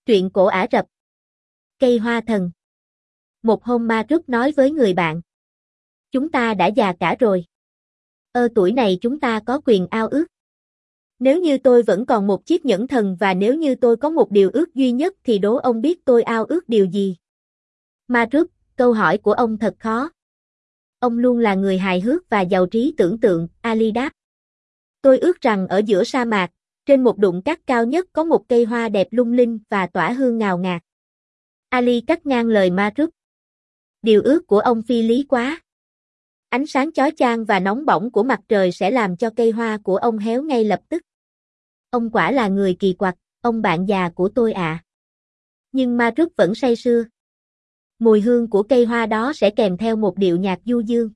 Truyện cổ Ả Rập. Cây hoa thần. Một hôm Ma Rúp nói với người bạn. Chúng ta đã già cả rồi. Tuổi này chúng ta có quyền ao ước. Nếu như tôi vẫn còn một chiếc nhẫn thần và nếu như tôi có một điều ước duy nhất thì đố ông biết tôi ao ước điều gì? Ma Rúp, câu hỏi của ông thật khó. Ông luôn là người hài hước và giàu trí tưởng tượng, Ali đáp. Tôi ước rằng ở giữa sa mạc, trên một đụng cát cao nhất có một cây hoa đẹp lung linh và tỏa hương ngào ngạt. Ali cắt ngang lời Ma Rúp. Điều ước của ông phi lý quá. Ánh sáng chói chang và nóng bỏng của mặt trời sẽ làm cho cây hoa của ông héo ngay lập tức. Ông quả là người kỳ quặc, ông bạn già của tôi ạ. Nhưng Ma Rúp vẫn say sưa. Mùi hương của cây hoa đó sẽ kèm theo một điệu nhạc du dương.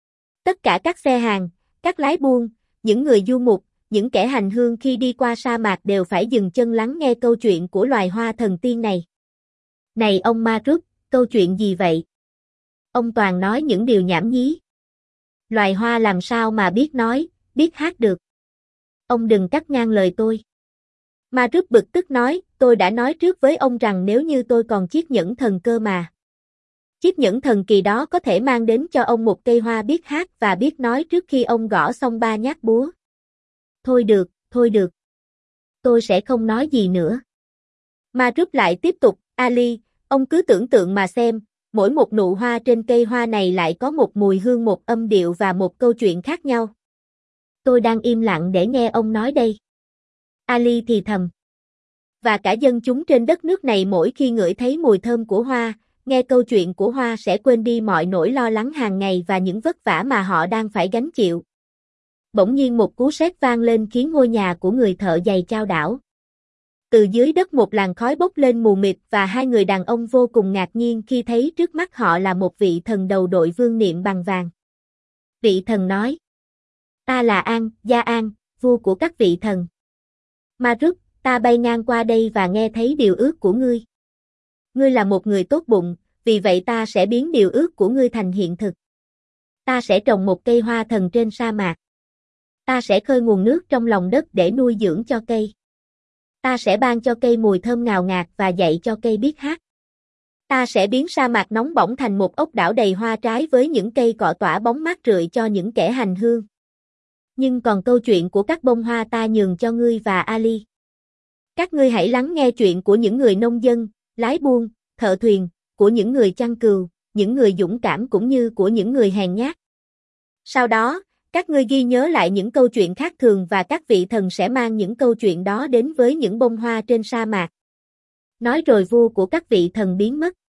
Tất cả các xe hàng, các lái buôn, những người du mục, những kẻ hành hương khi đi qua sa mạc đều phải dừng chân lắng nghe câu chuyện của loài hoa thần tiên này. Này ông Ma Rúp, câu chuyện gì vậy? Ông toàn nói những điều nhảm nhí. Loài hoa làm sao mà biết nói, biết hát được. Ông đừng cắt ngang lời tôi. Ma Rúp bực tức nói, tôi đã nói trước với ông rằng nếu như tôi còn chiếc nhẫn thần cơ mà. Chiếc nhẫn thần kỳ đó có thể mang đến cho ông một cây hoa biết hát và biết nói trước khi ông gõ xong 3 nhát búa. Thôi được, thôi được. Tôi sẽ không nói gì nữa. Ma Rúp lại tiếp tục, Ali, ông cứ tưởng tượng mà xem, mỗi một nụ hoa trên cây hoa này lại có một mùi hương, một âm điệu và một câu chuyện khác nhau. Tôi đang im lặng để nghe ông nói đây. Ali thì thầm. Và cả dân chúng trên đất nước này mỗi khi ngửi thấy mùi thơm của hoa, nghe câu chuyện của hoa sẽ quên đi mọi nỗi lo lắng hàng ngày và những vất vả mà họ đang phải gánh chịu. Bỗng nhiên một cú sét vang lên khiến ngôi nhà của người thợ giày chao đảo. Từ dưới đất một làn khói bốc lên mù mịt và hai người đàn ông vô cùng ngạc nhiên khi thấy trước mắt họ là một vị thần đầu đội vương niệm bằng vàng. Vị thần nói. Ta là An, Gia An, vua của các vị thần. Ma Rúp, ta bay ngang qua đây và nghe thấy điều ước của ngươi. Ngươi là một người tốt bụng, vì vậy ta sẽ biến điều ước của ngươi thành hiện thực. Ta sẽ trồng một cây hoa thần trên sa mạc. Ta sẽ khơi nguồn nước trong lòng đất để nuôi dưỡng cho cây. Ta sẽ ban cho cây mùi thơm ngào ngạt và dạy cho cây biết hát. Ta sẽ biến sa mạc nóng bỏng thành một ốc đảo đầy hoa trái với những cây cọ tỏa bóng mát rượi cho những kẻ hành hương. Nhưng còn câu chuyện của các bông hoa ta nhường cho ngươi và Ali. Các ngươi hãy lắng nghe chuyện của những người nông dân, lái buôn, thợ thuyền, của những người chăn cừu, những người dũng cảm cũng như của những người hèn nhát. Sau đó, các ngươi ghi nhớ lại những câu chuyện khác thường và các vị thần sẽ mang những câu chuyện đó đến với những bông hoa trên sa mạc. Nói rồi vua của các vị thần biến mất.